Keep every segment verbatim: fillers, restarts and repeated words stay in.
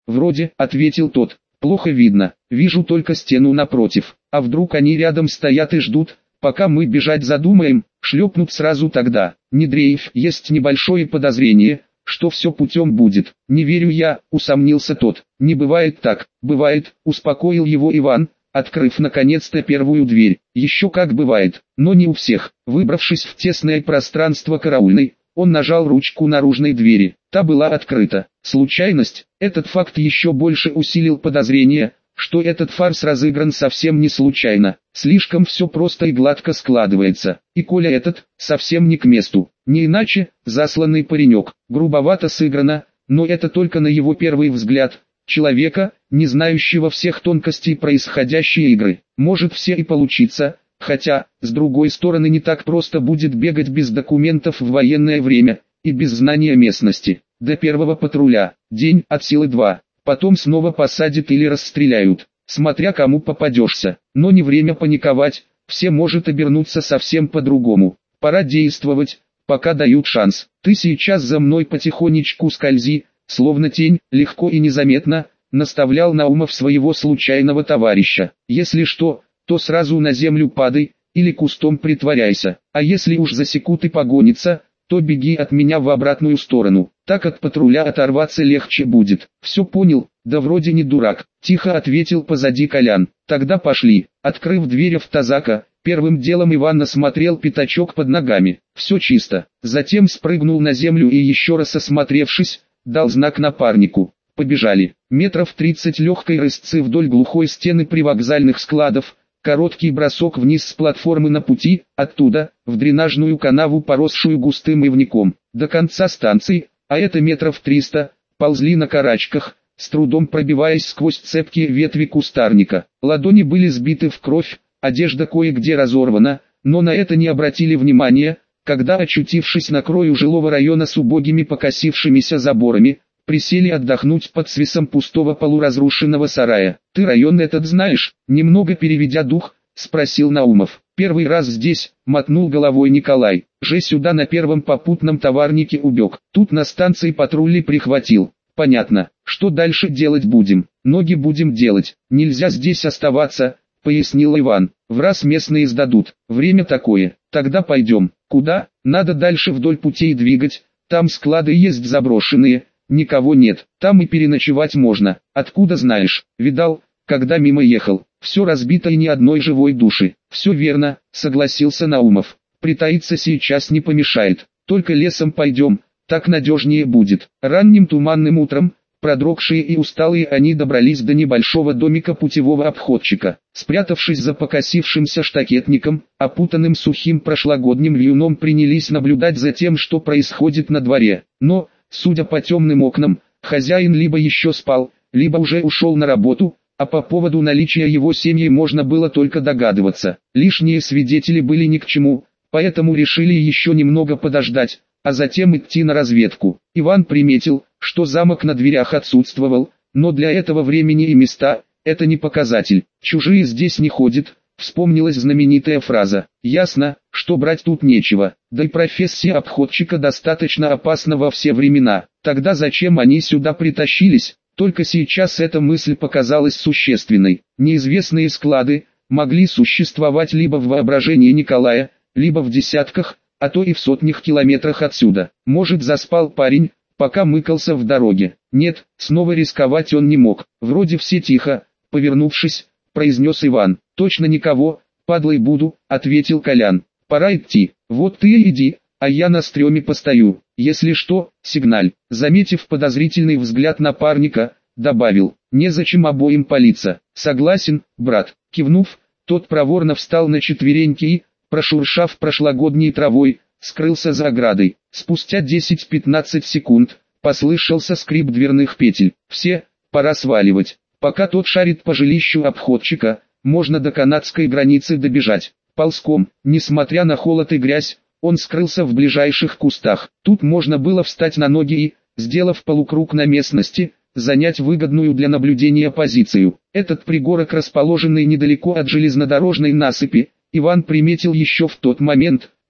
«Вроде», — ответил тот. «Плохо видно, вижу только стену напротив. А вдруг они рядом стоят и ждут, пока мы бежать задумаем, шлепнут сразу тогда. Не дрейф, есть небольшое подозрение, что все путем будет». «Не верю я», — усомнился тот. «Не бывает так». «Бывает», — успокоил его Иван, открыв наконец-то первую дверь. «Еще как бывает, но не у всех». Выбравшись в тесное пространство караульной, он нажал ручку наружной двери. Та была открыта. Случайность? Этот факт еще больше усилил подозрение, что этот фарс разыгран совсем не случайно. Слишком все просто и гладко складывается. И Коля этот, совсем не к месту. Не иначе, засланный паренек. Грубовато сыграно, но это только на его первый взгляд. Человека, не знающего всех тонкостей происходящей игры. Может все и получиться, хотя, с другой стороны, не так просто будет бегать без документов в военное время, и без знания местности. До первого патруля, день от силы два. Потом снова посадят или расстреляют, смотря кому попадешься. Но не время паниковать, все может обернуться совсем по-другому. Пора действовать, пока дают шанс. Ты сейчас за мной потихонечку скользи, словно тень, легко и незаметно, наставлял Наумов своего случайного товарища. Если что, то сразу на землю падай, или кустом притворяйся. А если уж засекут и погонится, то беги от меня в обратную сторону. Так от патруля оторваться легче будет. Все понял? Да вроде не дурак. Тихо ответил позади Колян. Тогда пошли. Открыв дверь автозака, первым делом Иван осмотрел пятачок под ногами. Все чисто. Затем спрыгнул на землю и, еще раз осмотревшись, дал знак напарнику. Побежали. Метров тридцать легкой рысцы вдоль глухой стены привокзальных складов. Короткий бросок вниз с платформы на пути, оттуда, в дренажную канаву, поросшую густым ивняком. До конца станции, а это метров триста, ползли на карачках, с трудом пробиваясь сквозь цепкие ветви кустарника. Ладони были сбиты в кровь, одежда кое-где разорвана, но на это не обратили внимания, когда, очутившись на краю жилого района с убогими покосившимися заборами, присели отдохнуть под свисом пустого полуразрушенного сарая. «Ты район этот знаешь?» — немного переведя дух, спросил Наумов. «Первый раз здесь», — мотнул головой Николай. «Же сюда на первом попутном товарнике убег. Тут на станции патрули прихватил». «Понятно. Что дальше делать будем?» «Ноги будем делать. Нельзя здесь оставаться», — пояснил Иван. «В раз местные сдадут. Время такое. Тогда пойдем». «Куда?» «Надо дальше вдоль путей двигать. Там склады есть заброшенные. Никого нет, там и переночевать можно. Откуда знаешь? Видал, когда мимо ехал. Все разбито и ни одной живой души». «Все верно», — согласился Наумов. «Притаиться сейчас не помешает. Только лесом пойдем, так надежнее будет». Ранним туманным утром, продрогшие и усталые, они добрались до небольшого домика путевого обходчика. Спрятавшись за покосившимся штакетником, опутанным сухим прошлогодним вьюном, принялись наблюдать за тем, что происходит на дворе. Но, судя по темным окнам, хозяин либо еще спал, либо уже ушел на работу, а по поводу наличия его семьи можно было только догадываться. Лишние свидетели были ни к чему, поэтому решили еще немного подождать, а затем идти на разведку. Иван приметил, что замок на дверях отсутствовал, но для этого времени и места это не показатель. «Чужие здесь не ходят», вспомнилась знаменитая фраза. Ясно, что брать тут нечего, да и профессия обходчика достаточно опасна во все времена. Тогда зачем они сюда притащились? Только сейчас эта мысль показалась существенной. Неизвестные склады могли существовать либо в воображении Николая, либо в десятках, а то и в сотнях километрах отсюда. Может, заспал парень, пока мыкался в дороге. Нет, снова рисковать он не мог. Вроде все тихо, повернувшись, произнес Иван. «Точно никого, падлой буду», — ответил Колян. «Пора идти. Вот ты и иди, а я на стреме постою. Если что, сигналь». Заметив подозрительный взгляд напарника, добавил: «Незачем обоим палиться». «Согласен, брат». Кивнув, тот проворно встал на четвереньки и, прошуршав прошлогодней травой, скрылся за оградой. Спустя десять-пятнадцать секунд послышался скрип дверных петель. «Все, пора сваливать. Пока тот шарит по жилищу обходчика, можно до канадской границы добежать». Ползком, несмотря на холод и грязь, он скрылся в ближайших кустах. Тут можно было встать на ноги и, сделав полукруг на местности, занять выгодную для наблюдения позицию. Этот пригорок, расположенный недалеко от железнодорожной насыпи, Иван приметил еще в тот момент,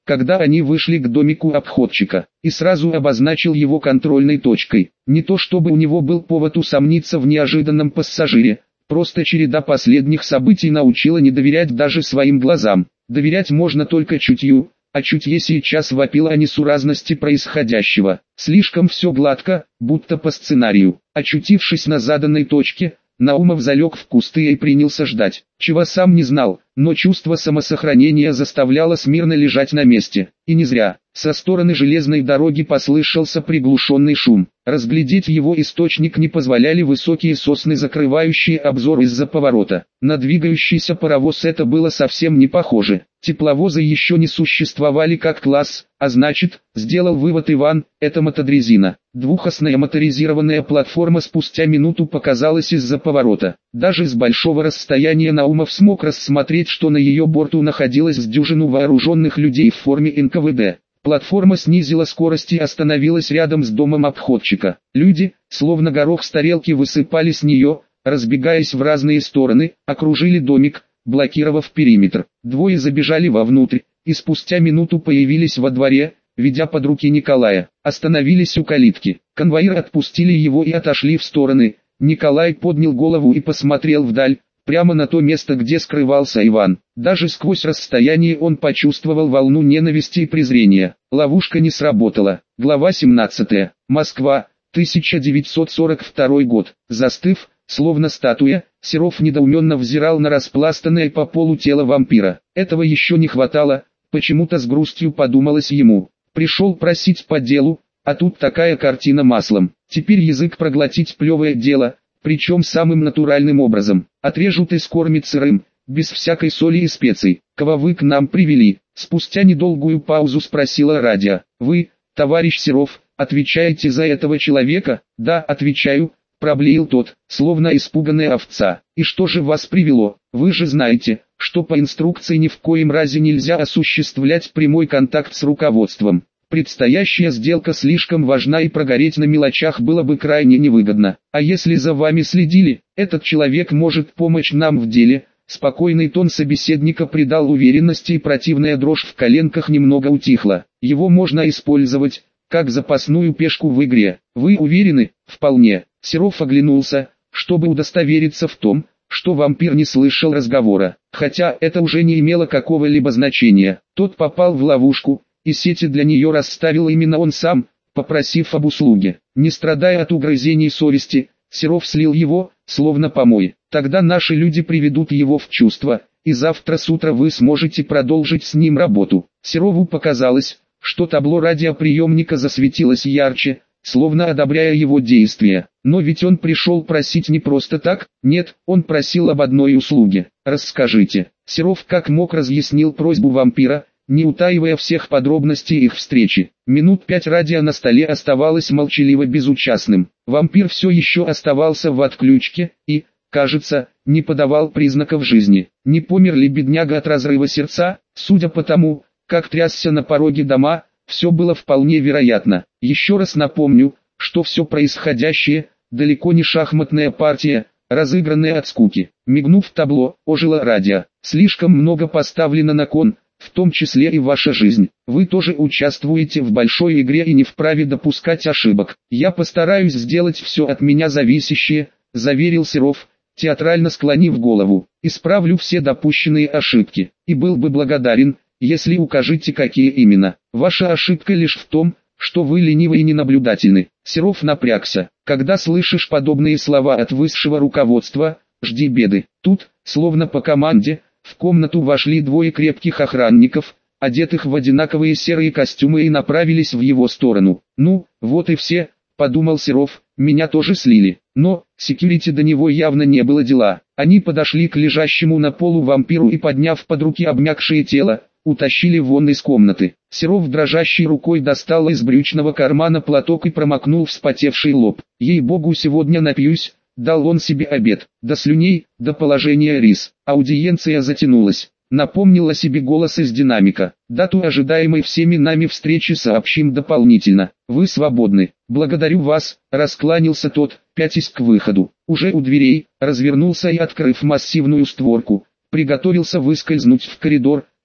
когда они вышли к домику обходчика, и сразу обозначил его контрольной точкой. Не то чтобы у него был повод усомниться в неожиданном пассажире, просто череда последних событий научила не доверять даже своим глазам. Доверять можно только чутью, а чутье сейчас вопило о несуразности происходящего. Слишком все гладко, будто по сценарию. Очутившись на заданной точке, Наумов залег в кусты и принялся ждать, чего сам не знал, но чувство самосохранения заставляло смирно лежать на месте. И не зря. Со стороны железной дороги послышался приглушенный шум. Разглядеть его источник не позволяли высокие сосны, закрывающие обзор из-за поворота. На двигающийся паровоз это было совсем не похоже. Тепловозы еще не существовали как класс, а значит, сделал вывод Иван, это мотодрезина. Двухосная моторизированная платформа спустя минуту показалась из-за поворота. Даже с большого расстояния Наумов смог рассмотреть, что на ее борту находилось с дюжину вооруженных людей в форме эн ка вэ дэ. Платформа снизила скорость и остановилась рядом с домом обходчика. Люди, словно горох с тарелки, высыпали с нее, разбегаясь в разные стороны, окружили домик, блокировав периметр. Двое забежали вовнутрь, и спустя минуту появились во дворе, ведя под руки Николая. Остановились у калитки. Конвоиры отпустили его и отошли в стороны. Николай поднял голову и посмотрел вдаль, прямо на то место, где скрывался Иван. Даже сквозь расстояние он почувствовал волну ненависти и презрения. Ловушка не сработала. Глава семнадцатая. Москва, тысяча девятьсот сорок второй год. Застыв, словно статуя, Серов недоуменно взирал на распластанное по полу тело вампира. Этого еще не хватало, почему-то с грустью подумалось ему. Пришел просить по делу, а тут такая картина маслом. Теперь язык проглотить плевое дело, причем самым натуральным образом. Отрежут и скормят сырым, без всякой соли и специй. Кого вы к нам привели? Спустя недолгую паузу спросила Радя. Вы, товарищ Серов, отвечаете за этого человека? Да, отвечаю, проблеял тот, словно испуганная овца. И что же вас привело? Вы же знаете, что по инструкции ни в коем разе нельзя осуществлять прямой контакт с руководством. Предстоящая сделка слишком важна, и прогореть на мелочах было бы крайне невыгодно. А если за вами следили, этот человек может помочь нам в деле. Спокойный тон собеседника придал уверенности, и противная дрожь в коленках немного утихла. Его можно использовать, как запасную пешку в игре. Вы уверены? Вполне. Серов оглянулся, чтобы удостовериться в том, что вампир не слышал разговора. Хотя это уже не имело какого-либо значения. Тот попал в ловушку, и сети для нее расставил именно он сам, попросив об услуге. Не страдая от угрызений совести, Серов слил его, словно помой. Тогда наши люди приведут его в чувство, и завтра с утра вы сможете продолжить с ним работу. Серову показалось, что табло радиоприемника засветилось ярче, словно одобряя его действия. Но ведь он пришел просить не просто так, нет, он просил об одной услуге. Расскажите. Серов как мог разъяснил просьбу вампира, не утаивая всех подробностей их встречи. Минут пять радио на столе оставалось молчаливо безучастным. Вампир все еще оставался в отключке и, кажется, не подавал признаков жизни. Не помер ли бедняга от разрыва сердца? Судя по тому, как трясся на пороге дома, все было вполне вероятно. Еще раз напомню, что все происходящее – далеко не шахматная партия, разыгранная от скуки. Мигнув табло, ожило радио. Слишком много поставлено на кон, в том числе и ваша жизнь. Вы тоже участвуете в большой игре и не вправе допускать ошибок. Я постараюсь сделать все от меня зависящее, заверил Серов, театрально склонив голову. Исправлю все допущенные ошибки, и был бы благодарен, если укажете, какие именно. Ваша ошибка лишь в том, что вы ленивы и ненаблюдательны. Серов напрягся. Когда слышишь подобные слова от высшего руководства, жди беды. Тут, словно по команде, в комнату вошли двое крепких охранников, одетых в одинаковые серые костюмы, и направились в его сторону. «Ну, вот и все», — подумал Серов, — «меня тоже слили». Но, секьюрити до него явно не было дела. Они подошли к лежащему на полу вампиру и, подняв под руки обмякшее тело, утащили вон из комнаты. Серов дрожащей рукой достал из брючного кармана платок и промокнул вспотевший лоб. «Ей-богу, сегодня напьюсь», — дал он себе обет. До слюней, до положения рис. Аудиенция затянулась. Напомнил о себе голос из динамика. «Дату ожидаемой всеми нами встречи сообщим дополнительно. Вы свободны». «Благодарю вас», — раскланялся тот, пятясь к выходу. Уже у дверей, развернулся и, открыв массивную створку, приготовился выскользнуть в коридор,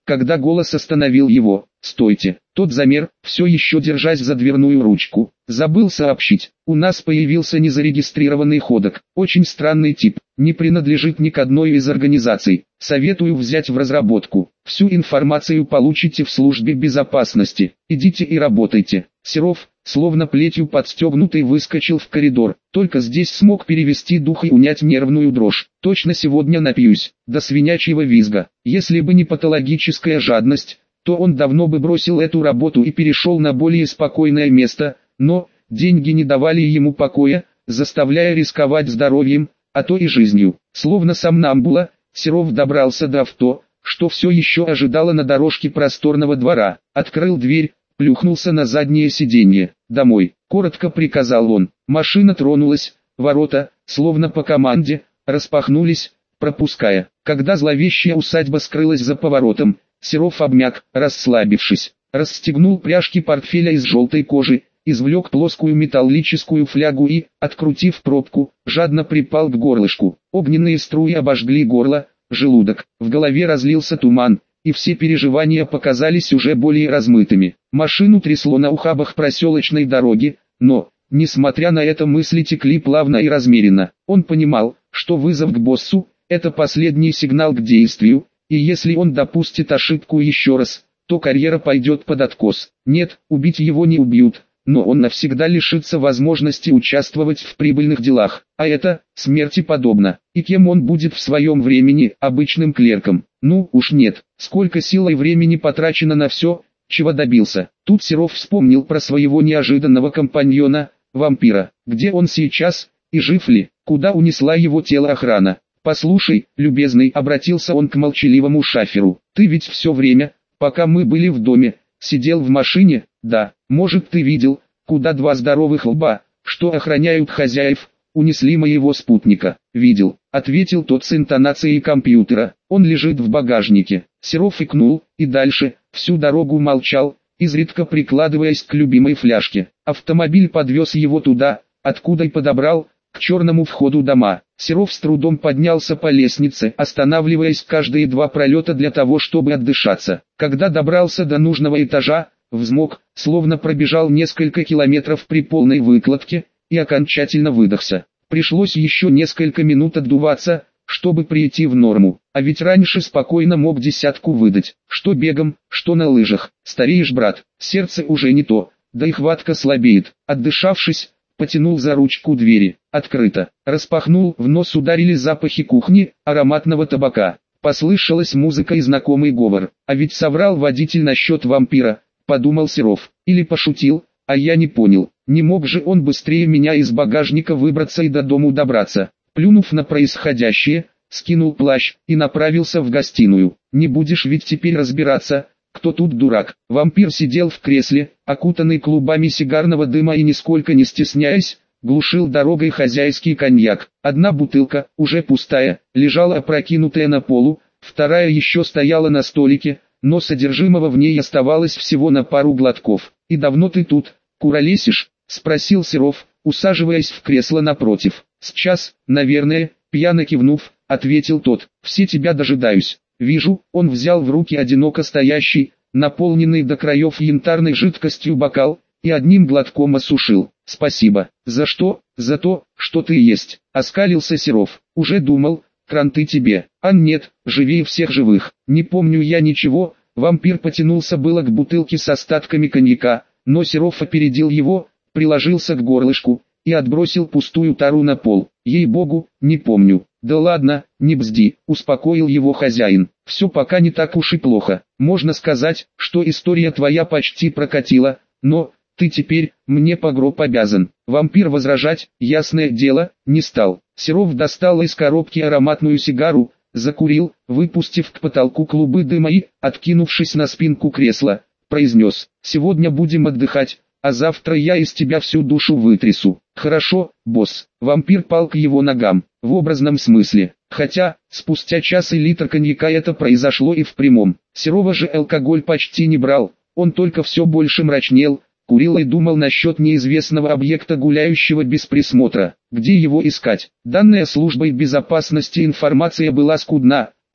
когда голос остановил его. «Стойте!» Тот замер, все еще держась за дверную ручку. «Забыл сообщить, у нас появился незарегистрированный ходок, очень странный тип, не принадлежит ни к одной из организаций. Советую взять в разработку. Всю информацию получите в службе безопасности. Идите и работайте». Серов, словно плетью подстегнутый, выскочил в коридор. Только здесь смог перевести дух и унять нервную дрожь. «Точно сегодня напьюсь, до свинячьего визга». Если бы не патологическая жадность, то он давно бы бросил эту работу и перешел на более спокойное место, но деньги не давали ему покоя, заставляя рисковать здоровьем, а то и жизнью. Словно сомнамбула, Серов добрался до авто, что все еще ожидало на дорожке просторного двора, открыл дверь, плюхнулся на заднее сиденье. «Домой», — коротко приказал он. Машина тронулась, ворота, словно по команде, распахнулись, пропуская. Когда зловещая усадьба скрылась за поворотом, Серов обмяк, расслабившись, расстегнул пряжки портфеля из желтой кожи, извлек плоскую металлическую флягу и, открутив пробку, жадно припал к горлышку. Огненные струи обожгли горло, желудок, в голове разлился туман, и все переживания показались уже более размытыми. Машину трясло на ухабах проселочной дороги, но, несмотря на это, мысли текли плавно и размеренно. Он понимал, что вызов к боссу – это последний сигнал к действию, и если он допустит ошибку еще раз, то карьера пойдет под откос. Нет, убить его не убьют, но он навсегда лишится возможности участвовать в прибыльных делах, а это смерти подобно. И кем он будет в своем времени, обычным клерком? Ну уж нет, сколько сил и времени потрачено на все, чего добился. Тут Серов вспомнил про своего неожиданного компаньона, вампира. Где он сейчас, и жив ли, куда унесла его тело охрана? «Послушай, любезный», — обратился он к молчаливому шаферу, — «ты ведь все время, пока мы были в доме, сидел в машине? Да, может, ты видел, куда два здоровых лба, что охраняют хозяев, унесли моего спутника?» «Видел», — ответил тот с интонацией компьютера, — «он лежит в багажнике». Серов икнул, и дальше, всю дорогу молчал, изредка прикладываясь к любимой фляжке. Автомобиль подвез его туда, откуда и подобрал, к черному входу дома. Серов с трудом поднялся по лестнице, останавливаясь каждые два пролета для того, чтобы отдышаться. Когда добрался до нужного этажа, взмок, словно пробежал несколько километров при полной выкладке, и окончательно выдохся. Пришлось еще несколько минут отдуваться, чтобы прийти в норму, а ведь раньше спокойно мог десятку выдать. Что бегом, что на лыжах. Стареешь, брат, сердце уже не то, да и хватка слабеет. Отдышавшись, потянул за ручку двери. Открыто. Распахнул, в нос ударили запахи кухни, ароматного табака. Послышалась музыка и знакомый говор. А ведь соврал водитель насчет вампира, подумал Серов. Или пошутил, а я не понял. Не мог же он быстрее меня из багажника выбраться и до дому добраться. Плюнув на происходящее, скинул плащ и направился в гостиную. Не будешь ведь теперь разбираться, кто тут дурак. Вампир сидел в кресле, окутанный клубами сигарного дыма, и, нисколько не стесняясь, глушил дорогой хозяйский коньяк. Одна бутылка, уже пустая, лежала опрокинутая на полу, вторая еще стояла на столике, но содержимого в ней оставалось всего на пару глотков. «И давно ты тут, куролесишь?» — спросил Серов, усаживаясь в кресло напротив. «С час, наверное», — пьяно кивнув, ответил тот. «Все тебя дожидаюсь». «Вижу». Он взял в руки одиноко стоящий, наполненный до краев янтарной жидкостью бокал, и одним глотком осушил. «Спасибо». «За что?» «За то, что ты есть», — оскалился Серов. «Уже думал, кранты тебе». «А нет, живее всех живых». «Не помню я ничего». Вампир потянулся было к бутылке с остатками коньяка, но Серов опередил его, приложился к горлышку и отбросил пустую тару на пол. «Ей-богу, не помню». «Да ладно, не бзди», — успокоил его хозяин. «Все пока не так уж и плохо. Можно сказать, что история твоя почти прокатила, но ты теперь мне по гроб обязан». Вампир возражать, ясное дело, не стал. Серов достал из коробки ароматную сигару, закурил, выпустив к потолку клубы дыма и, откинувшись на спинку кресла, произнес: «Сегодня будем отдыхать, а завтра я из тебя всю душу вытрясу». «Хорошо, босс». Вампир пал к его ногам, в образном смысле. Хотя, спустя час и литр коньяка это произошло и в прямом. Серова же алкоголь почти не брал, он только все больше мрачнел, курил и думал насчет неизвестного объекта, гуляющего без присмотра. Где его искать? Данная службой безопасности информация была скудна,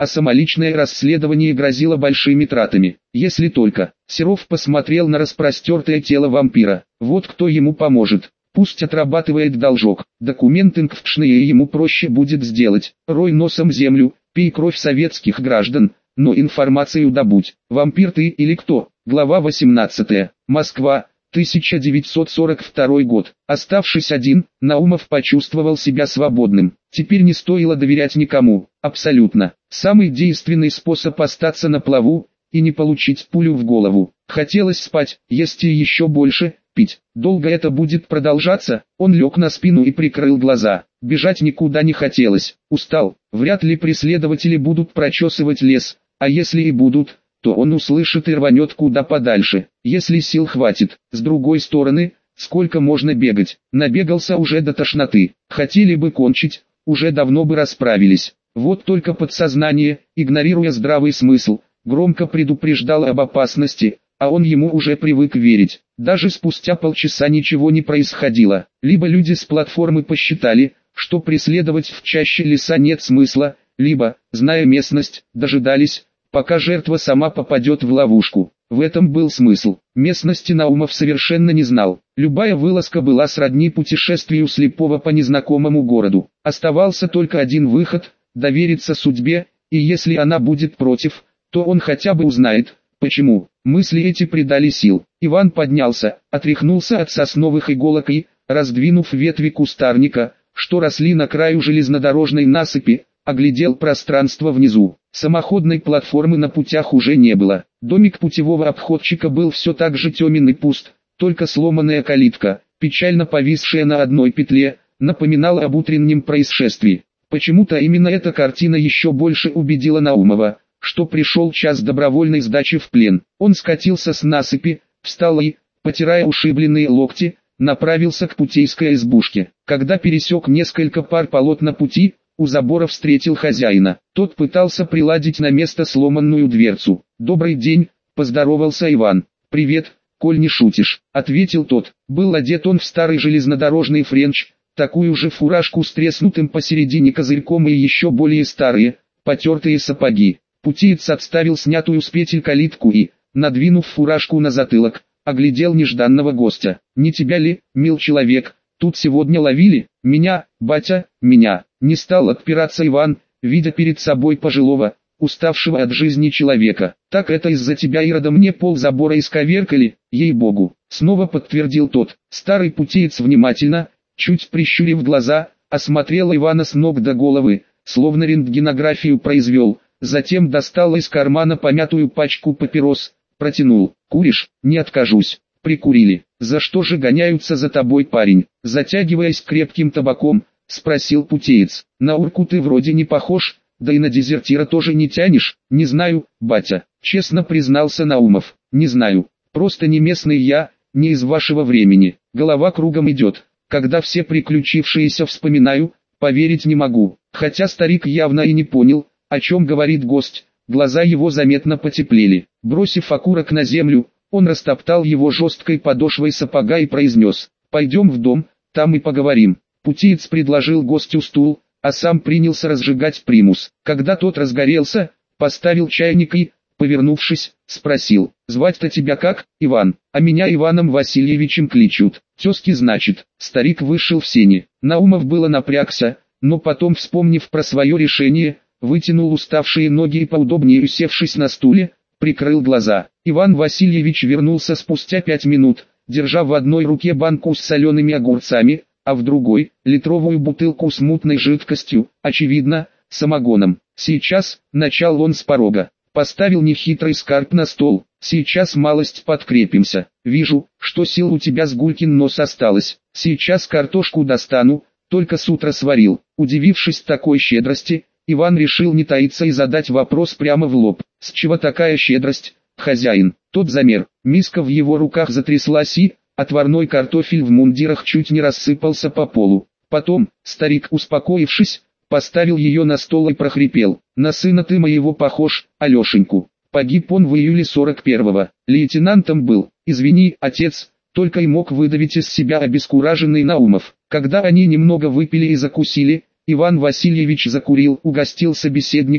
а самоличное расследование грозило большими тратами. Если только... Серов посмотрел на распростертое тело вампира. Вот кто ему поможет. Пусть отрабатывает должок. Документы НКФШные ему проще будет сделать. Рой носом землю, пей кровь советских граждан, но информацию добудь. Вампир ты или кто? Глава восемнадцатая. Москва. тысяча девятьсот сорок второй год. Оставшись один, Наумов почувствовал себя свободным. Теперь не стоило доверять никому, абсолютно. Самый действенный способ остаться на плаву и не получить пулю в голову. Хотелось спать, есть и еще больше, пить. Долго это будет продолжаться? Он лег на спину и прикрыл глаза. Бежать никуда не хотелось. Устал. Вряд ли преследователи будут прочесывать лес, а если и будут, то он услышит и рванет куда подальше, если сил хватит. С другой стороны, сколько можно бегать? Набегался уже до тошноты. Хотели бы кончить, уже давно бы расправились. Вот только подсознание, игнорируя здравый смысл, громко предупреждало об опасности, а он ему уже привык верить. Даже спустя полчаса ничего не происходило. Либо люди с платформы посчитали, что преследовать в чаще леса нет смысла, либо, зная местность, дожидались, пока жертва сама попадет в ловушку. В этом был смысл. Местности Наумов совершенно не знал. Любая вылазка была сродни путешествию слепого по незнакомому городу. Оставался только один выход – довериться судьбе, и если она будет против, то он хотя бы узнает, почему. Мысли эти придали сил. Иван поднялся, отряхнулся от сосновых иголок и, раздвинув ветви кустарника, что росли на краю железнодорожной насыпи, оглядел пространство внизу. Самоходной платформы на путях уже не было. Домик путевого обходчика был все так же темен и пуст, только сломанная калитка, печально повисшая на одной петле, напоминала об утреннем происшествии. Почему-то именно эта картина еще больше убедила Наумова, что пришел час добровольной сдачи в плен. Он скатился с насыпи, встал и, потирая ушибленные локти, направился к путейской избушке. Когда пересек несколько пар полот на пути, у забора встретил хозяина. Тот пытался приладить на место сломанную дверцу. «Добрый день», — поздоровался Иван. «Привет, коль не шутишь», — ответил тот. Был одет он в старый железнодорожный френч, такую же фуражку с треснутым посередине козырьком и еще более старые, потертые сапоги. Путеец отставил снятую с петель калитку и, надвинув фуражку на затылок, оглядел нежданного гостя. «Не тебя ли, мил человек, тут сегодня ловили? Меня, батя, меня». Не стал отпираться Иван, видя перед собой пожилого, уставшего от жизни человека. «Так это из-за тебя, Ирода, мне пол забора исковеркали, ей-богу», снова подтвердил тот. Старый путеец внимательно, чуть прищурив глаза, осмотрел Ивана с ног до головы, словно рентгенографию произвел, затем достал из кармана помятую пачку папирос, протянул. «Куришь? Не откажусь». Прикурили. «За что же гоняются за тобой, парень?» Затягиваясь крепким табаком, спросил путеец. «На урку ты вроде не похож, да и на дезертира тоже не тянешь». «Не знаю, батя», честно признался Наумов. «Не знаю, просто не местный я, не из вашего времени. Голова кругом идет. Когда все приключившиеся вспоминаю, поверить не могу». Хотя старик явно и не понял, о чем говорит гость, глаза его заметно потеплели. Бросив окурок на землю, он растоптал его жесткой подошвой сапога и произнес: «Пойдем в дом, там и поговорим». Путеец предложил гостю стул, а сам принялся разжигать примус. Когда тот разгорелся, поставил чайник и, повернувшись, спросил: «Звать-то тебя как, Иван?» «А меня Иваном Васильевичем кличут». «Тезки, значит». Старик вышел в сени. Наумов было напрягся, но потом, вспомнив про свое решение, вытянул уставшие ноги и, поудобнее усевшись на стуле, прикрыл глаза. Иван Васильевич вернулся спустя пять минут, держа в одной руке банку с солеными огурцами, а в другой – литровую бутылку с мутной жидкостью, очевидно, самогоном. «Сейчас», – начал он с порога, поставил нехитрый скарб на стол. «Сейчас малость подкрепимся. Вижу, что сил у тебя с гулькин нос осталось. Сейчас картошку достану, только с утра сварил». Удивившись такой щедрости, Иван решил не таиться и задать вопрос прямо в лоб. «С чего такая щедрость, хозяин?» Тот замер, миска в его руках затряслась и, отварной картофель в мундирах чуть не рассыпался по полу. Потом, старик, успокоившись, поставил ее на стол и прохрипел: «На сына ты моего похож, Алешеньку. Погиб он в июле сорок первого. Лейтенантом был. Извини, отец», только и мог выдавить из себя обескураженный Наумов. Когда они немного выпили и закусили, Иван Васильевич закурил, угостил собеседника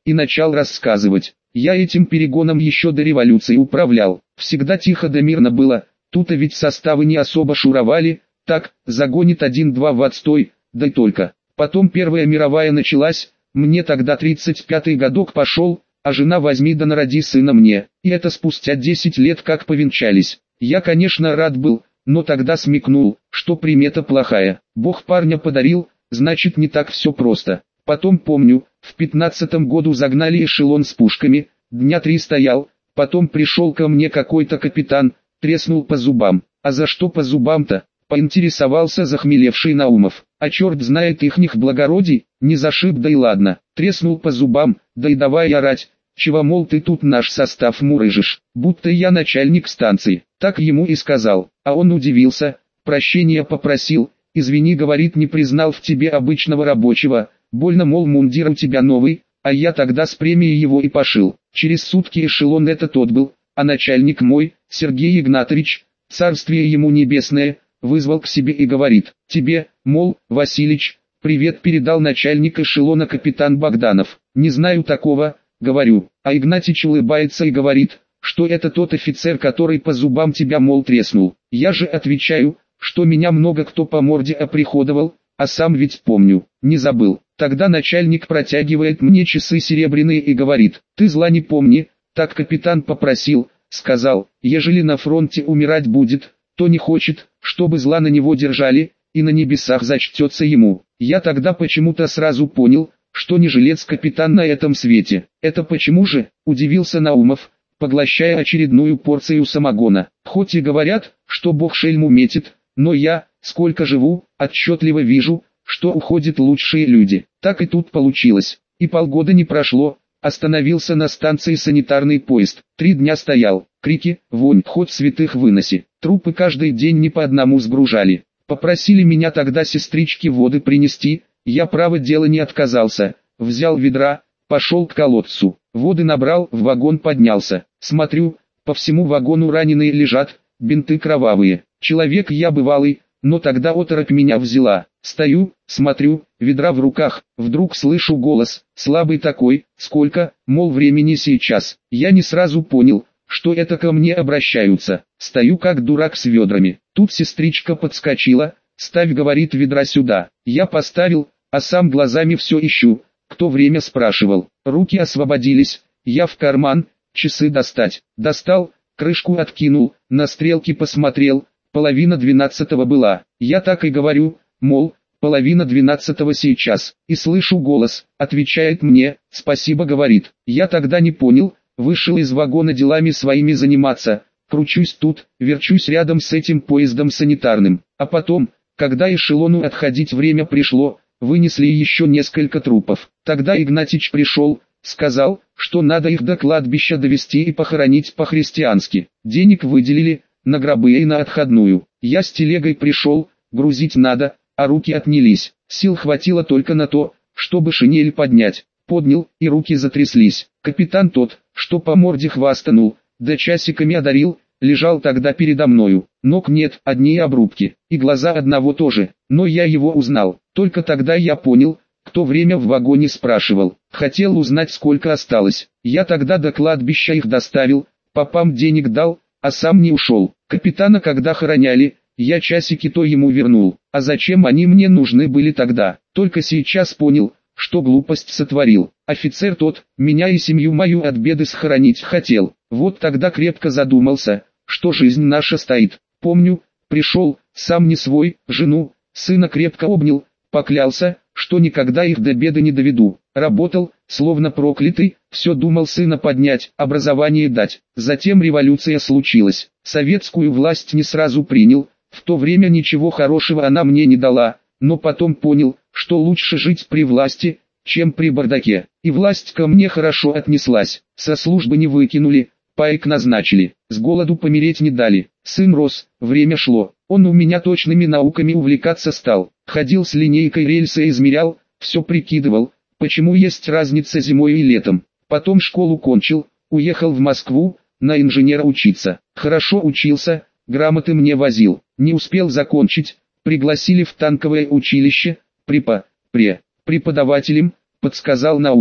и начал рассказывать. Я этим перегоном еще до революции управлял. Всегда тихо да мирно было, тут-то ведь составы не особо шуровали, так, загонит один-два в отстой, да и только. Потом Первая мировая началась, мне тогда тридцать пятый годок пошел, а жена возьми да народи сына мне, и это спустя десять лет как повенчались. Я, конечно, рад был, но тогда смекнул, что примета плохая. Бог парня подарил, значит не так все просто. Потом помню, в пятнадцатом году загнали эшелон с пушками, дня три стоял, потом пришел ко мне какой-то капитан, треснул по зубам. А за что по зубам-то? Поинтересовался захмелевший Наумов. А черт знает ихних благородий, не зашиб да и ладно. Треснул по зубам, да и давай орать. Чего, мол, ты тут наш состав мурыжишь, будто я начальник станции. Так ему и сказал, а он удивился, прощения попросил, извини, говорит, не признал в тебе обычного рабочего, больно, мол, мундир у тебя новый, а я тогда с премией его и пошил. Через сутки эшелон это тот был, а начальник мой, Сергей Игнатович, царствие ему небесное, вызвал к себе и говорит, тебе, мол, Василич, привет передал начальник эшелона капитан Богданов. Не знаю такого, говорю, а Игнатьич улыбается и говорит, что это тот офицер, который по зубам тебя, мол, треснул. Я же отвечаю, что меня много кто по морде оприходовал, а сам ведь помню, не забыл. Тогда начальник протягивает мне часы серебряные и говорит, ты зла не помни, так капитан попросил, сказал, ежели на фронте умирать будет, то не хочет, чтобы зла на него держали, и на небесах зачтется ему. Я тогда почему-то сразу понял, что не жилец капитан на этом свете. Это почему же, удивился Наумов, поглощая очередную порцию самогона. Хоть и говорят, что Бог шельму метит, но я, сколько живу, отчетливо вижу, что уходят лучшие люди. Так и тут получилось. И полгода не прошло, остановился на станции санитарный поезд. Три дня стоял, крики, вонь, хоть святых выноси. Трупы каждый день не по одному сгружали. Попросили меня тогда сестрички воды принести, я право дело не отказался. Взял ведра, пошел к колодцу, воды набрал, в вагон поднялся. Смотрю, по всему вагону раненые лежат, бинты кровавые. Человек я бывалый, но тогда оторопь меня взяла. Стою, смотрю, ведра в руках, вдруг слышу голос, слабый такой, сколько, мол, времени сейчас. Я не сразу понял, что это ко мне обращаются. Стою как дурак с ведрами. Тут сестричка подскочила, ставь, говорит, ведра сюда. Я поставил, а сам глазами все ищу, кто время спрашивал. Руки освободились, я в карман, часы достать. Достал, крышку откинул, на стрелки посмотрел, половина двенадцатого была. Я так и говорю, мол, половина двенадцатого сейчас. И слышу голос, отвечает мне, спасибо, говорит. Я тогда не понял, вышел из вагона делами своими заниматься. Кручусь тут, верчусь рядом с этим поездом санитарным. А потом, когда эшелону отходить время пришло, вынесли еще несколько трупов. Тогда Игнатьич пришел, сказал, что надо их до кладбища довести и похоронить по-христиански. Денег выделили, на гробы и на отходную. Я с телегой пришел, грузить надо, а руки отнялись. Сил хватило только на то, чтобы шинель поднять. Поднял, и руки затряслись. Капитан тот, что по морде хвастанул, да часиками одарил, лежал тогда передо мною. Ног нет, одни обрубки, и глаза одного тоже, но я его узнал. Только тогда я понял, кто время в вагоне спрашивал. Хотел узнать, сколько осталось. Я тогда до кладбища их доставил, попам денег дал, а сам не ушел. Капитана когда хороняли, я часики то ему вернул. А зачем они мне нужны были тогда? Только сейчас понял, что глупость сотворил. Офицер тот, меня и семью мою от беды схоронить хотел. Вот тогда крепко задумался, что жизнь наша стоит. Помню, пришел, сам не свой, жену, сына крепко обнял, поклялся, что никогда их до беды не доведу. Работал, словно проклятый, все думал сына поднять, образование дать. Затем революция случилась. Советскую власть не сразу принял, в то время ничего хорошего она мне не дала, но потом понял, что лучше жить при власти, чем при бардаке. И власть ко мне хорошо отнеслась. Со службы не выкинули, паек назначили, с голоду помереть не дали. Сын рос, время шло, он у меня точными науками увлекаться стал. Ходил с линейкой, рельсы измерял, все прикидывал, почему есть разница зимой и летом. Потом школу кончил, уехал в Москву, на инженера учиться. Хорошо учился, грамоты мне возил. Не успел закончить, пригласили в танковое училище, препа, пре, преподавателем, подсказал Наумов.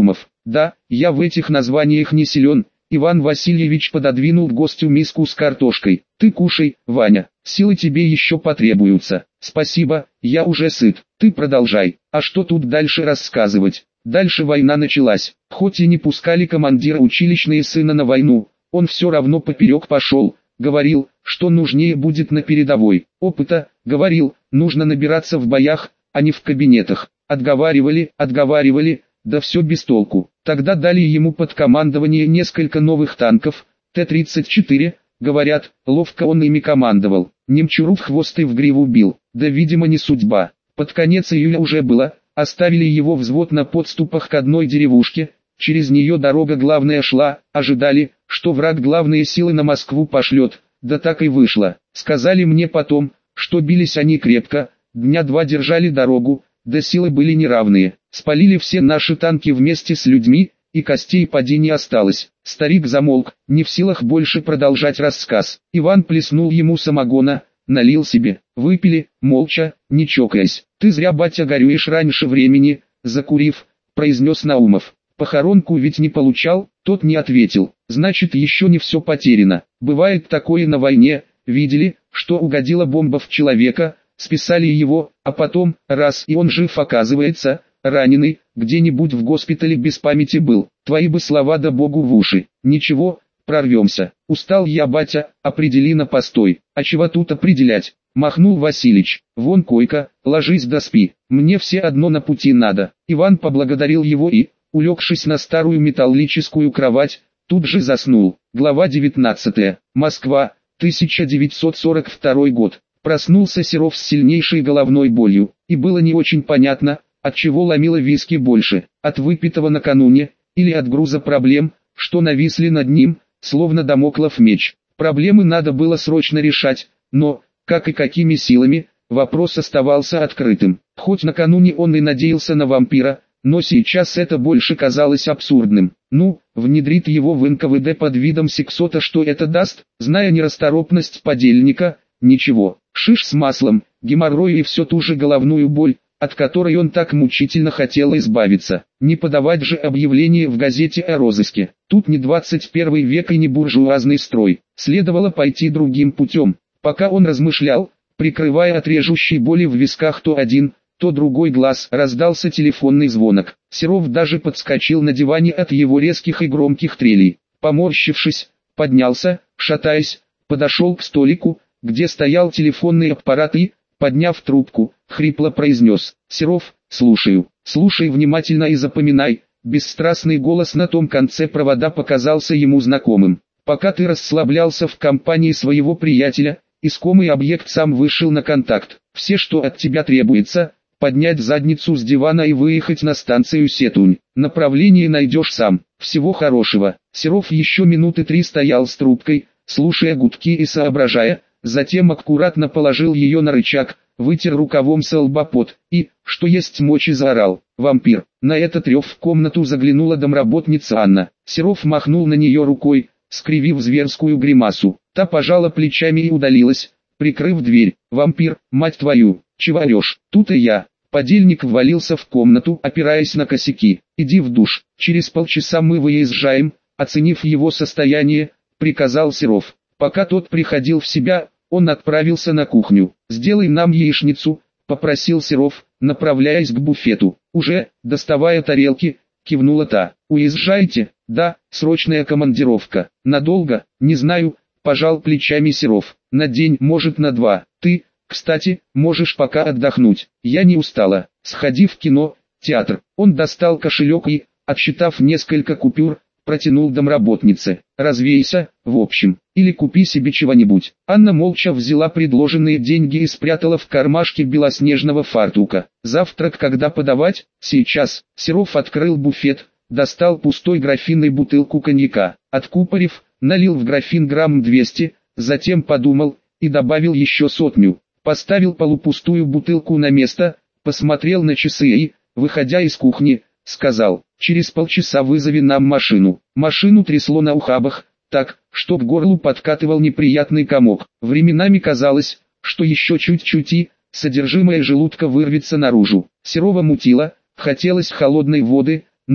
Да, я в этих названиях не силен. Иван Васильевич пододвинул гостю миску с картошкой. Ты кушай, Ваня, силы тебе еще потребуются. Спасибо, я уже сыт. Ты продолжай. А что тут дальше рассказывать? Дальше война началась. Хоть и не пускали командира училищные сына на войну, он все равно поперек пошел. Говорил, что нужнее будет на передовой. Опыта, говорил, нужно набираться в боях, а не в кабинетах. Отговаривали, отговаривали, да все без толку. Тогда дали ему под командование несколько новых танков, Т тридцать четыре, говорят, ловко он ими командовал. Немчуру в хвост и в гриву бил, да видимо не судьба. Под конец июля уже было, оставили его взвод на подступах к одной деревушке, через нее дорога главная шла, ожидали, что враг главные силы на Москву пошлет, да так и вышло. Сказали мне потом, что бились они крепко, дня два держали дорогу, да силы были неравные. Спалили все наши танки вместе с людьми, и костей поди не осталось. Старик замолк, не в силах больше продолжать рассказ. Иван плеснул ему самогона, налил себе. Выпили, молча, не чокаясь. «Ты зря, батя, горюешь раньше времени», закурив, произнес Наумов. «Похоронку ведь не получал?» Тот не ответил. «Значит, еще не все потеряно. Бывает такое на войне, видели, что угодила бомба в человека, списали его, а потом, раз и он жив оказывается, раненый, где-нибудь в госпитале без памяти был. Твои бы слова да Богу в уши. Ничего, прорвемся. Устал я, батя, определи на постой». «А чего тут определять?» махнул Василич. «Вон койка, ложись да спи. Мне все одно на пути надо». Иван поблагодарил его и, улегшись на старую металлическую кровать, тут же заснул. Глава девятнадцатая. Москва, тысяча девятьсот сорок второй год. Проснулся Серов с сильнейшей головной болью, и было не очень понятно, от чего ломило виски больше, от выпитого накануне, или от груза проблем, что нависли над ним, словно дамоклов меч. Проблемы надо было срочно решать, но, как и какими силами, вопрос оставался открытым. Хоть накануне он и надеялся на вампира, но сейчас это больше казалось абсурдным. Ну, внедрит его в эн ка вэ дэ под видом сексота, что это даст, зная нерасторопность подельника, ничего. Шиш с маслом, геморрой и все ту же головную боль, от которой он так мучительно хотел избавиться. Не подавать же объявление в газете о розыске. Тут не двадцать первый век и не буржуазный строй. Следовало пойти другим путем. Пока он размышлял, прикрывая от режущей боли в висках то один, то другой глаз, раздался телефонный звонок. Серов даже подскочил на диване от его резких и громких трелей. Поморщившись, поднялся, шатаясь, подошел к столику, где стоял телефонный аппарат и, подняв трубку, хрипло произнес: «Серов, слушаю, слушай внимательно и запоминай». Бесстрастный голос на том конце провода показался ему знакомым. «Пока ты расслаблялся в компании своего приятеля, искомый объект сам вышел на контакт. Все, что от тебя требуется, поднять задницу с дивана и выехать на станцию Сетунь. Направление найдешь сам. Всего хорошего». Серов еще минуты три стоял с трубкой, слушая гудки и соображая, затем аккуратно положил ее на рычаг, вытер рукавом со лба пот и, что есть мочи, заорал: «Вампир!». На этот рев в комнату заглянула домработница Анна. Серов махнул на нее рукой, скривив зверскую гримасу. Та пожала плечами и удалилась, прикрыв дверь. «Вампир, мать твою, чего орешь? Тут и я». Подельник ввалился в комнату, опираясь на косяки. «Иди в душ, через полчаса мы выезжаем», оценив его состояние, приказал Серов. Пока тот приходил в себя, он отправился на кухню. «Сделай нам яичницу», — попросил Серов, направляясь к буфету. «Уже, доставая тарелки», — кивнула та. «Уезжаете?» «Да, срочная командировка». «Надолго?» «Не знаю», — пожал плечами Серов. «На день, может на два. Ты, кстати, можешь пока отдохнуть. Я не устала. Сходи в кино, театр». Он достал кошелек и, отсчитав несколько купюр, протянул домработнице. «Развейся, в общем, или купи себе чего-нибудь». Анна молча взяла предложенные деньги и спрятала в кармашке белоснежного фартука. «Завтрак когда подавать?» «Сейчас». Серов открыл буфет, достал пустой графин и бутылку коньяка. Откупорив, налил в графин грамм двести, затем подумал и добавил еще сотню. Поставил полупустую бутылку на место, посмотрел на часы и, выходя из кухни, сказал: «Через полчаса вызови нам машину». Машину трясло на ухабах, так, что к горлу подкатывал неприятный комок. Временами казалось, что еще чуть-чуть и содержимое желудка вырвется наружу. Серова мутило, хотелось холодной воды, но,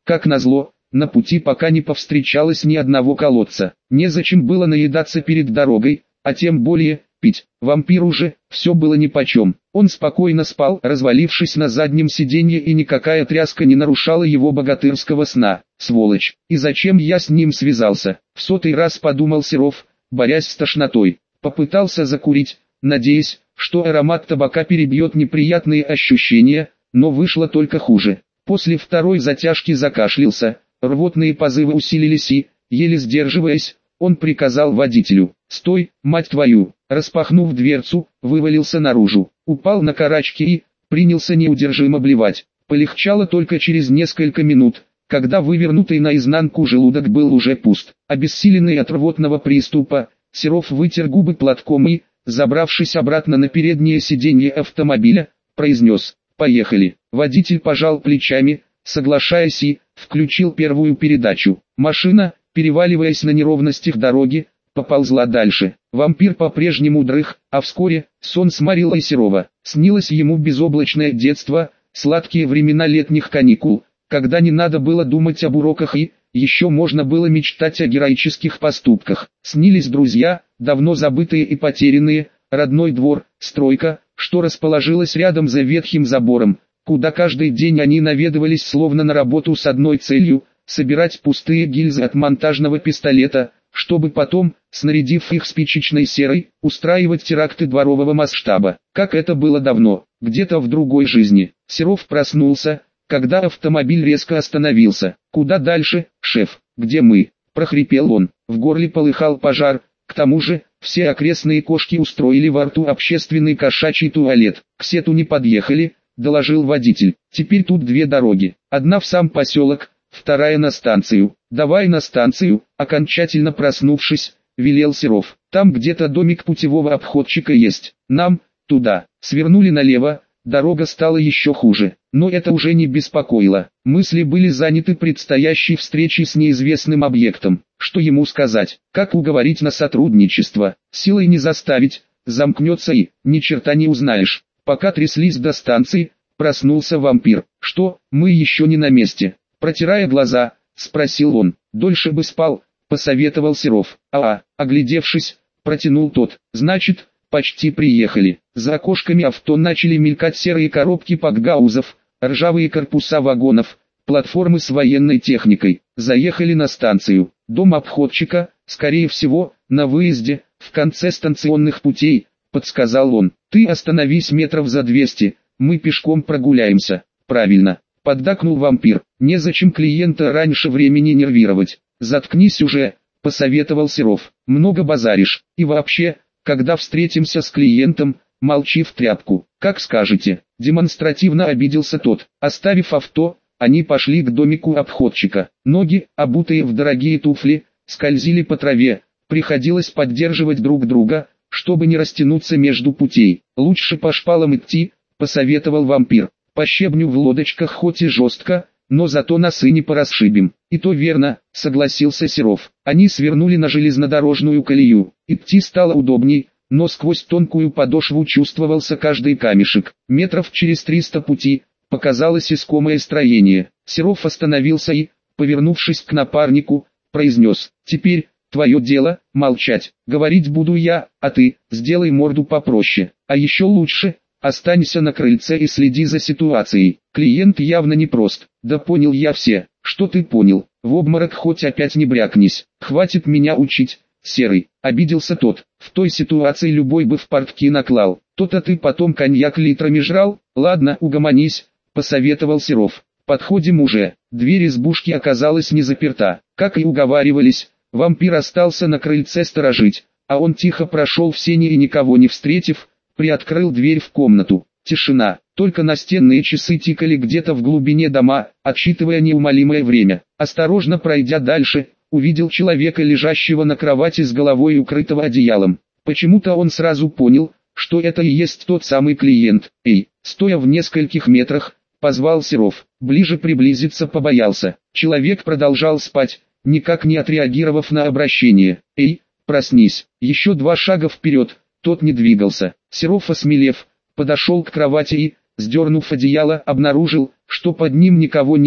Как назло, на пути пока не повстречалось ни одного колодца. Незачем было наедаться перед дорогой, а тем более пить. Вампиру же все было нипочем. Он спокойно спал, развалившись на заднем сиденье, и никакая тряска не нарушала его богатырского сна. Сволочь! И зачем я с ним связался? В сотый раз подумал Серов, борясь с тошнотой. Попытался закурить, надеясь, что аромат табака перебьет неприятные ощущения, но вышло только хуже. После второй затяжки закашлялся, рвотные позывы усилились и, еле сдерживаясь, он приказал водителю: «Стой, мать твою!» Распахнув дверцу, вывалился наружу, упал на карачки и принялся неудержимо блевать. Полегчало только через несколько минут, когда вывернутый наизнанку желудок был уже пуст. Обессиленный от рвотного приступа, Серов вытер губы платком и, забравшись обратно на переднее сиденье автомобиля, произнес: «Поехали». Водитель пожал плечами, соглашаясь, и включил первую передачу. Машина, переваливаясь на неровностях дороги, поползла дальше. Вампир по-прежнему дрых, а вскоре сон сморил и Серова. Снилось ему безоблачное детство, сладкие времена летних каникул, когда не надо было думать об уроках и еще можно было мечтать о героических поступках. Снились друзья, давно забытые и потерянные, родной двор, стройка, что расположилась рядом за ветхим забором, куда каждый день они наведывались словно на работу с одной целью – собирать пустые гильзы от монтажного пистолета, чтобы потом, снарядив их спичечной серой, устраивать теракты дворового масштаба. Как это было давно, где-то в другой жизни. Серов проснулся, когда автомобиль резко остановился. «Куда дальше, шеф? Где мы?» – прохрипел он. В горле полыхал пожар, к тому же, все окрестные кошки устроили во рту общественный кошачий туалет. «К Сету не подъехали», – доложил водитель. «Теперь тут две дороги, одна в сам поселок, вторая на станцию». «Давай на станцию», окончательно проснувшись, велел Серов. «Там где-то домик путевого обходчика есть. Нам туда». Свернули налево, дорога стала еще хуже, но это уже не беспокоило. Мысли были заняты предстоящей встречей с неизвестным объектом. Что ему сказать, как уговорить на сотрудничество? Силой не заставить, замкнется и ни черта не узнаешь. Пока тряслись до станции, проснулся вампир. «Что, мы еще не на месте?» Протирая глаза, спросил он. «Дольше бы спал», посоветовал Серов. «А, оглядевшись, протянул тот. «Значит, почти приехали». За окошками авто начали мелькать серые коробки пакгаузов, ржавые корпуса вагонов, платформы с военной техникой. Заехали на станцию. Дом обходчика, скорее всего, на выезде, в конце станционных путей, подсказал он. «Ты остановись метров за двести, мы пешком прогуляемся». «Правильно», поддакнул вампир. «Незачем клиента раньше времени нервировать». «Заткнись уже», посоветовал Серов. «Много базаришь. И вообще, когда встретимся с клиентом, молчи в тряпку». «Как скажете», демонстративно обиделся тот. Оставив авто, они пошли к домику обходчика. Ноги, обутые в дорогие туфли, скользили по траве. Приходилось поддерживать друг друга, чтобы не растянуться между путей. «Лучше по шпалам идти», посоветовал вампир. «По щебню в лодочках хоть и жестко, но зато носы не порасшибим». «И то верно», согласился Серов. Они свернули на железнодорожную колею. Идти стало удобней, но сквозь тонкую подошву чувствовался каждый камешек. Метров через триста пути показалось искомое строение. Серов остановился и, повернувшись к напарнику, произнес: «Теперь твое дело молчать. Говорить буду я, а ты сделай морду попроще. А еще лучше, останься на крыльце и следи за ситуацией. Клиент явно непрост». «Да понял я все». «Что ты понял? В обморок хоть опять не брякнись. Хватит меня учить, Серый», обиделся тот. «В той ситуации любой бы в портки наклал. То-то ты потом коньяк литрами жрал». «Ладно, угомонись», посоветовал Серов. «Подходим уже». Дверь избушки оказалась не заперта. Как и уговаривались, вампир остался на крыльце сторожить, а он тихо прошел в сени и, никого не встретив, приоткрыл дверь в комнату. Тишина, только настенные часы тикали где-то в глубине дома, отсчитывая неумолимое время. Осторожно пройдя дальше, увидел человека, лежащего на кровати с головой укрытого одеялом. Почему-то он сразу понял, что это и есть тот самый клиент. «Эй!» Стоя в нескольких метрах, позвал Серов. Ближе приблизиться побоялся. Человек продолжал спать, никак не отреагировав на обращение. «Эй, проснись!» Еще два шага вперед, тот не двигался. Серов, осмелев, подошел к кровати и, сдернув одеяло, обнаружил, что под ним никого нет,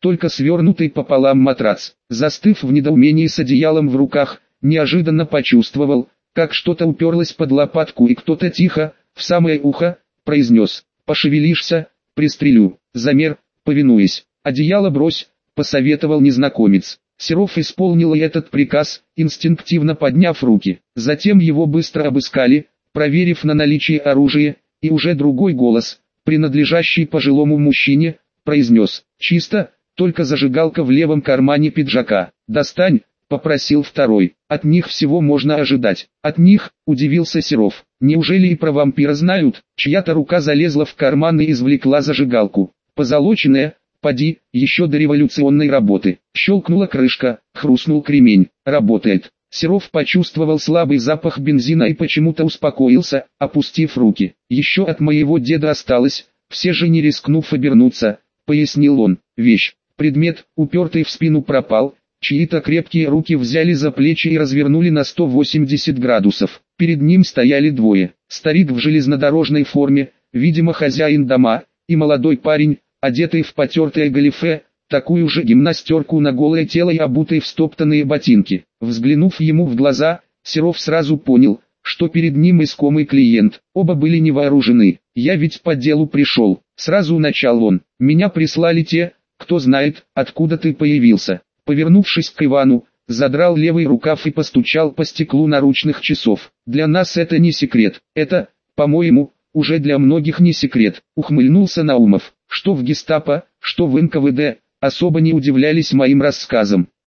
только свернутый пополам матрац. Застыв в недоумении с одеялом в руках, неожиданно почувствовал, как что-то уперлось под лопатку и кто-то тихо, в самое ухо, произнес: «Пошевелишься, пристрелю». Замер, повинуясь. «Одеяло брось», — посоветовал незнакомец. Серов исполнил этот приказ, инстинктивно подняв руки. Затем его быстро обыскали, проверив на наличие оружия, и уже другой голос, принадлежащий пожилому мужчине, произнес: «Чисто, только зажигалка в левом кармане пиджака. Достань», — попросил второй. «От них всего можно ожидать». «От них?» — удивился Серов. «Неужели и про вампира знают?» Чья-то рука залезла в карман и извлекла зажигалку. Позолоченная, поди, еще до революционной работы. Щелкнула крышка, хрустнул кремень. «Работает». Серов почувствовал слабый запах бензина и почему-то успокоился, опустив руки. «Еще от моего деда осталось, все же не рискнув обернуться», — пояснил он. «Вещь, предмет, упертый в спину, пропал». Чьи-то крепкие руки взяли за плечи и развернули на сто восемьдесят градусов. Перед ним стояли двое. Старик в железнодорожной форме, видимо хозяин дома, и молодой парень, одетый в потертое галифе, такую же гимнастерку на голое тело и обутый в стоптанные ботинки. Взглянув ему в глаза, Серов сразу понял, что перед ним искомый клиент. Оба были не вооружены. «Я ведь по делу пришел», — сразу начал он. «Меня прислали те, кто знает, откуда ты появился». Повернувшись к Ивану, задрал левый рукав и постучал по стеклу наручных часов. «Для нас это не секрет. Это, по-моему, уже для многих не секрет», — ухмыльнулся Наумов. Что в гестапо, что в эн ка вэ дэ, особо не удивлялись моим рассказам.